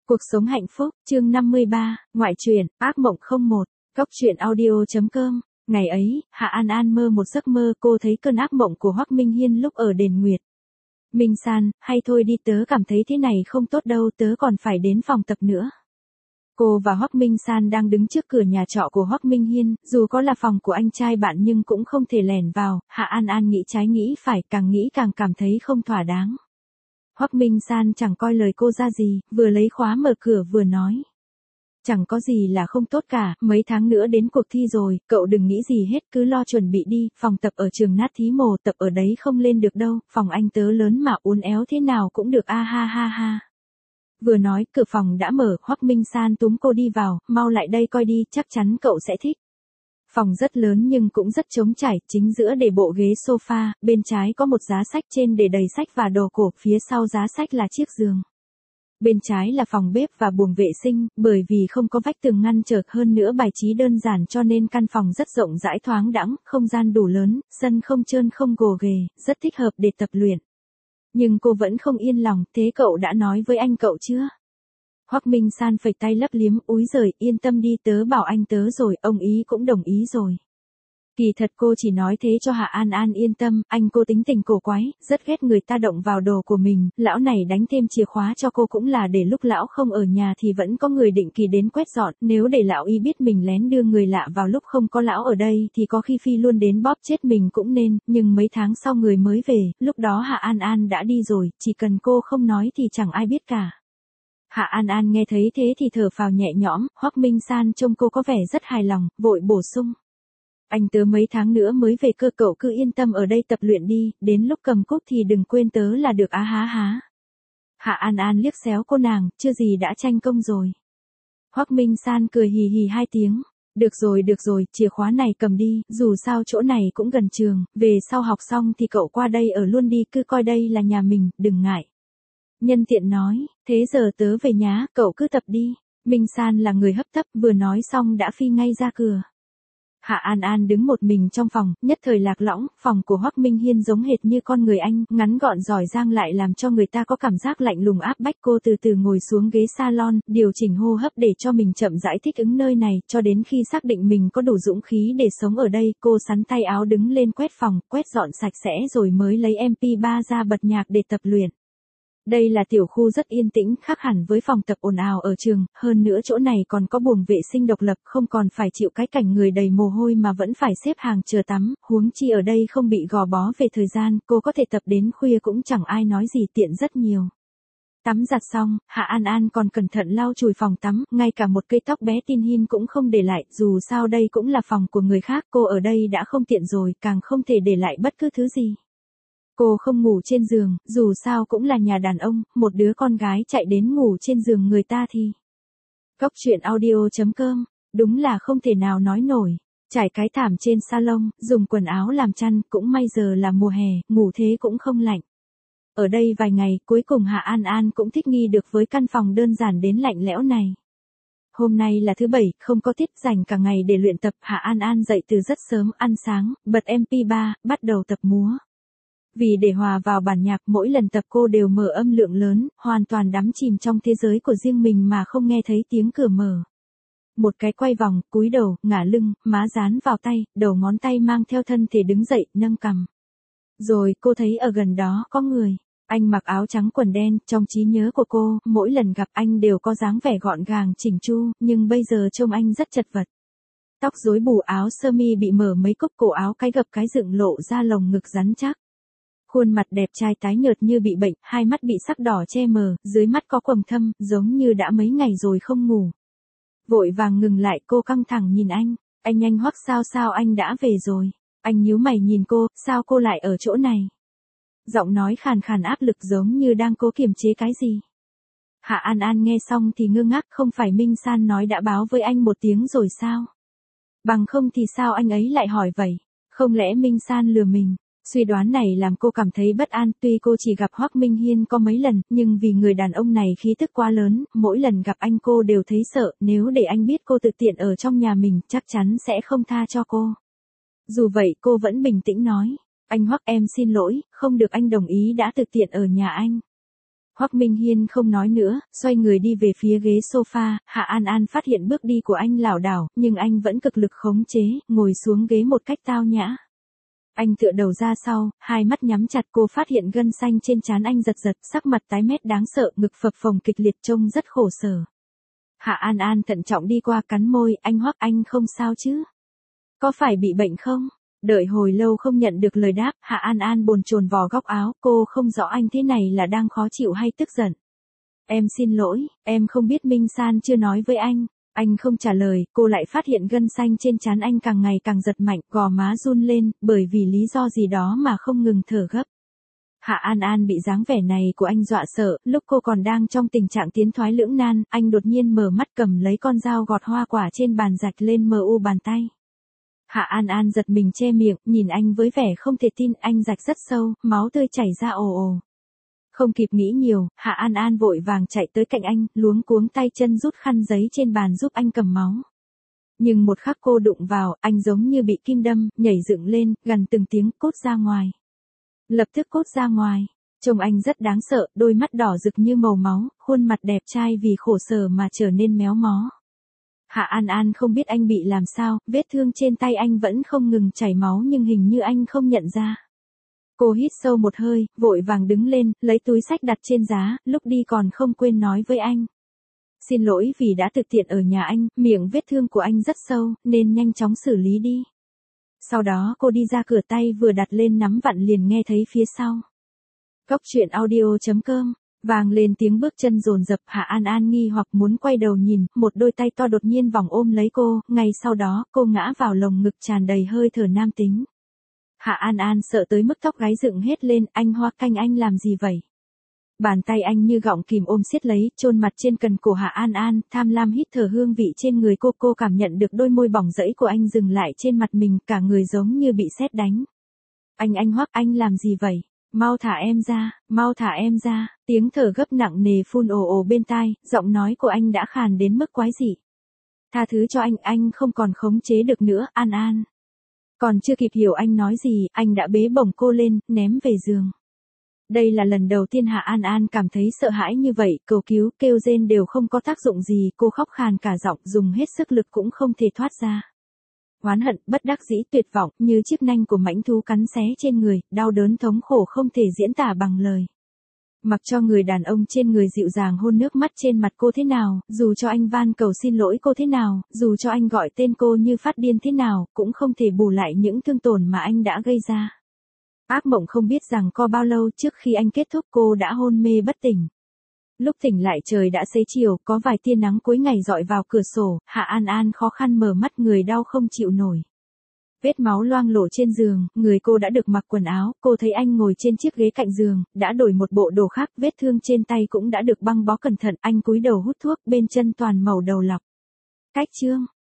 Cuộc sống hạnh phúc, chương 53, ngoại truyện, ác mộng 01, Cóc truyện audio.com. Ngày ấy, Hạ An An mơ một giấc mơ, cô thấy cơn ác mộng của Hoắc Minh Hiên lúc ở đền Nguyệt. Minh San, hay thôi đi, tớ cảm thấy thế này không tốt đâu, tớ còn phải đến phòng tập nữa. Cô và Hoắc Minh San đang đứng trước cửa nhà trọ của Hoắc Minh Hiên, dù có là phòng của anh trai bạn nhưng cũng không thể lẻn vào. Hạ An An nghĩ trái nghĩ phải, càng nghĩ càng cảm thấy không thỏa đáng. Hoắc Minh San chẳng coi lời cô ra gì, vừa lấy khóa mở cửa vừa nói. Chẳng có gì là không tốt cả, mấy tháng nữa đến cuộc thi rồi, cậu đừng nghĩ gì hết, cứ lo chuẩn bị đi, phòng tập ở trường Nát Thí Mồ, tập ở đấy không lên được đâu, phòng anh tớ lớn mà uốn éo thế nào cũng được a ha ha ha. Vừa nói, cửa phòng đã mở, Hoắc Minh San túm cô đi vào, mau lại đây coi đi, chắc chắn cậu sẽ thích. Phòng rất lớn nhưng cũng rất trống trải, chính giữa để bộ ghế sofa, bên trái có một giá sách, trên để đầy sách và đồ cổ, phía sau giá sách là chiếc giường. Bên trái là phòng bếp và buồng vệ sinh, bởi vì không có vách tường ngăn trở, hơn nữa bài trí đơn giản cho nên căn phòng rất rộng rãi thoáng đãng, không gian đủ lớn, sân không trơn không gồ ghề, rất thích hợp để tập luyện. Nhưng cô vẫn không yên lòng, thế cậu đã nói với anh cậu chưa? Hoắc Minh San phẩy tay lấp liếm, úi giời, yên tâm đi, tớ bảo anh tớ rồi, ông ý cũng đồng ý rồi. Kỳ thật cô chỉ nói thế cho Hạ An An yên tâm, anh cô tính tình cổ quái, rất ghét người ta động vào đồ của mình, lão này đánh thêm chìa khóa cho cô cũng là để lúc lão không ở nhà thì vẫn có người định kỳ đến quét dọn, nếu để lão y biết mình lén đưa người lạ vào lúc không có lão ở đây thì có khi phi luôn đến bóp chết mình cũng nên, nhưng mấy tháng sau người mới về, lúc đó Hạ An An đã đi rồi, chỉ cần cô không nói thì chẳng ai biết cả. Hạ An An nghe thấy thế thì thở phào nhẹ nhõm, Hoắc Minh San trông cô có vẻ rất hài lòng, vội bổ sung. Anh tớ mấy tháng nữa mới về cơ, cậu cứ yên tâm ở đây tập luyện đi, đến lúc cầm cúp thì đừng quên tớ là được á há há. Hạ An An liếc xéo cô nàng, chưa gì đã tranh công rồi. Hoắc Minh San cười hì hì hai tiếng. Được rồi, chìa khóa này cầm đi, dù sao chỗ này cũng gần trường, về sau học xong thì cậu qua đây ở luôn đi, cứ coi đây là nhà mình, đừng ngại. Nhân tiện nói, thế giờ tớ về nhá, cậu cứ tập đi. Minh San là người hấp tấp, vừa nói xong đã phi ngay ra cửa. Hạ An An đứng một mình trong phòng, nhất thời lạc lõng, phòng của Hoắc Minh Hiên giống hệt như con người anh, ngắn gọn giỏi giang lại làm cho người ta có cảm giác lạnh lùng áp bách. Cô từ từ ngồi xuống ghế salon, điều chỉnh hô hấp để cho mình chậm rãi thích ứng nơi này, cho đến khi xác định mình có đủ dũng khí để sống ở đây, cô sắn tay áo đứng lên quét phòng, quét dọn sạch sẽ rồi mới lấy MP3 ra bật nhạc để tập luyện. Đây là tiểu khu rất yên tĩnh, khác hẳn với phòng tập ồn ào ở trường, hơn nữa chỗ này còn có buồng vệ sinh độc lập, không còn phải chịu cái cảnh người đầy mồ hôi mà vẫn phải xếp hàng chờ tắm, huống chi ở đây không bị gò bó về thời gian, cô có thể tập đến khuya cũng chẳng ai nói gì, tiện rất nhiều. Tắm giặt xong, Hạ An An còn cẩn thận lau chùi phòng tắm, ngay cả một cây tóc bé tin hin cũng không để lại, dù sao đây cũng là phòng của người khác, cô ở đây đã không tiện rồi, càng không thể để lại bất cứ thứ gì. Cô không ngủ trên giường, dù sao cũng là nhà đàn ông, một đứa con gái chạy đến ngủ trên giường người ta thì. Cóc truyện audio.com, đúng là không thể nào nói nổi. Trải cái thảm trên salon, dùng quần áo làm chăn, cũng may giờ là mùa hè, ngủ thế cũng không lạnh. Ở đây vài ngày, cuối cùng Hạ An An cũng thích nghi được với căn phòng đơn giản đến lạnh lẽo này. Hôm nay là thứ Bảy, không có tiết, dành cả ngày để luyện tập. Hạ An An dậy từ rất sớm, ăn sáng, bật MP3, bắt đầu tập múa. Vì để hòa vào bản nhạc, mỗi lần tập cô đều mở âm lượng lớn, hoàn toàn đắm chìm trong thế giới của riêng mình mà không nghe thấy tiếng cửa mở. Một cái quay vòng, cúi đầu, ngả lưng, má dán vào tay, đầu ngón tay mang theo thân thể đứng dậy, nâng cằm. Rồi cô thấy ở gần đó có người. Anh mặc áo trắng quần đen, trong trí nhớ của cô, mỗi lần gặp anh đều có dáng vẻ gọn gàng chỉnh chu, nhưng bây giờ trông anh rất chật vật. Tóc rối bù, áo sơ mi bị mở mấy cúc, cổ áo cái gập cái dựng lộ ra lồng ngực rắn chắc. Khuôn mặt đẹp trai tái nhợt như bị bệnh, hai mắt bị sắc đỏ che mờ, dưới mắt có quầng thâm, giống như đã mấy ngày rồi không ngủ. Vội vàng ngừng lại, cô căng thẳng nhìn anh. Anh Hoắc, sao anh đã về rồi? Anh nhíu mày nhìn cô, sao cô lại ở chỗ này? Giọng nói khàn khàn áp lực giống như đang cố kiềm chế cái gì. Hạ An An nghe xong thì ngơ ngác, không phải Minh San nói đã báo với anh một tiếng rồi sao? Bằng không thì sao anh ấy lại hỏi vậy? Không lẽ Minh San lừa mình? Suy đoán này làm cô cảm thấy bất an, tuy cô chỉ gặp Hoắc Minh Hiên có mấy lần, nhưng vì người đàn ông này khí tức quá lớn, mỗi lần gặp anh cô đều thấy sợ, nếu để anh biết cô tự tiện ở trong nhà mình, chắc chắn sẽ không tha cho cô. Dù vậy cô vẫn bình tĩnh nói, anh Hoắc, em xin lỗi, không được, anh đồng ý đã tự tiện ở nhà anh. Hoắc Minh Hiên không nói nữa, xoay người đi về phía ghế sofa, Hạ An An phát hiện bước đi của anh lảo đảo, nhưng anh vẫn cực lực khống chế, ngồi xuống ghế một cách tao nhã. Anh tựa đầu ra sau, hai mắt nhắm chặt, cô phát hiện gân xanh trên trán anh giật giật, sắc mặt tái mét đáng sợ, ngực phập phồng kịch liệt trông rất khổ sở. Hạ An An thận trọng đi qua cắn môi, anh Hoắc, anh không sao chứ? Có phải bị bệnh không? Đợi hồi lâu không nhận được lời đáp, Hạ An An bồn chồn vò góc áo, cô không rõ anh thế này là đang khó chịu hay tức giận. Em xin lỗi, em không biết Minh San chưa nói với anh. Anh không trả lời, cô lại phát hiện gân xanh trên trán anh càng ngày càng giật mạnh, gò má run lên, bởi vì lý do gì đó mà không ngừng thở gấp. Hạ An An bị dáng vẻ này của anh dọa sợ, lúc cô còn đang trong tình trạng tiến thoái lưỡng nan, anh đột nhiên mở mắt cầm lấy con dao gọt hoa quả trên bàn rạch lên mờ u bàn tay. Hạ An An giật mình che miệng, nhìn anh với vẻ không thể tin, anh rạch rất sâu, máu tươi chảy ra ồ ồ. Không kịp nghĩ nhiều, Hạ An An vội vàng chạy tới cạnh anh, luống cuống tay chân rút khăn giấy trên bàn giúp anh cầm máu. Nhưng một khắc cô đụng vào, anh giống như bị kim đâm, nhảy dựng lên, gần từng tiếng cốt ra ngoài. Lập tức cốt ra ngoài. Trông anh rất đáng sợ, đôi mắt đỏ rực như màu máu, khuôn mặt đẹp trai vì khổ sở mà trở nên méo mó. Hạ An An không biết anh bị làm sao, vết thương trên tay anh vẫn không ngừng chảy máu nhưng hình như anh không nhận ra. Cô hít sâu một hơi, vội vàng đứng lên, lấy túi xách đặt trên giá, lúc đi còn không quên nói với anh. Xin lỗi vì đã thực tiện ở nhà anh, miệng vết thương của anh rất sâu, nên nhanh chóng xử lý đi. Sau đó cô đi ra cửa, tay vừa đặt lên nắm vặn liền nghe thấy phía sau. Góc truyện audio.com, vang lên tiếng bước chân dồn dập. Hạ An An nghi hoặc muốn quay đầu nhìn, một đôi tay to đột nhiên vòng ôm lấy cô, ngay sau đó cô ngã vào lồng ngực tràn đầy hơi thở nam tính. Hạ An An sợ tới mức tóc gáy dựng hết lên, anh Hoa Canh anh làm gì vậy? Bàn tay anh như gọng kìm ôm siết lấy, chôn mặt trên cần cổ Hạ An An, tham lam hít thở hương vị trên người cô cảm nhận được đôi môi bỏng rẫy của anh dừng lại trên mặt mình, cả người giống như bị sét đánh. Anh Hoắc, anh làm gì vậy? Mau thả em ra, mau thả em ra, tiếng thở gấp nặng nề phun ồ ồ bên tai, giọng nói của anh đã khàn đến mức quái dị. Tha thứ cho anh không còn khống chế được nữa, An An. Còn chưa kịp hiểu anh nói gì, anh đã bế bổng cô lên, ném về giường. Đây là lần đầu tiên Hạ An An cảm thấy sợ hãi như vậy, cầu cứu, kêu rên đều không có tác dụng gì, cô khóc khàn cả giọng, dùng hết sức lực cũng không thể thoát ra. Oán hận, bất đắc dĩ, tuyệt vọng, như chiếc nanh của mãnh thú cắn xé trên người, đau đớn thống khổ không thể diễn tả bằng lời. Mặc cho người đàn ông trên người dịu dàng hôn nước mắt trên mặt cô thế nào, dù cho anh van cầu xin lỗi cô thế nào, dù cho anh gọi tên cô như phát điên thế nào, cũng không thể bù lại những thương tổn mà anh đã gây ra. Ác mộng không biết rằng có bao lâu trước khi anh kết thúc cô đã hôn mê bất tỉnh. Lúc tỉnh lại trời đã xế chiều, có vài tia nắng cuối ngày rọi vào cửa sổ, Hạ An An khó khăn mở mắt, người đau không chịu nổi. Vết máu loang lổ trên giường, người cô đã được mặc quần áo, cô thấy anh ngồi trên chiếc ghế cạnh giường, đã đổi một bộ đồ khác, vết thương trên tay cũng đã được băng bó cẩn thận, anh cúi đầu hút thuốc, bên chân toàn màu đầu lọc. Cách chương.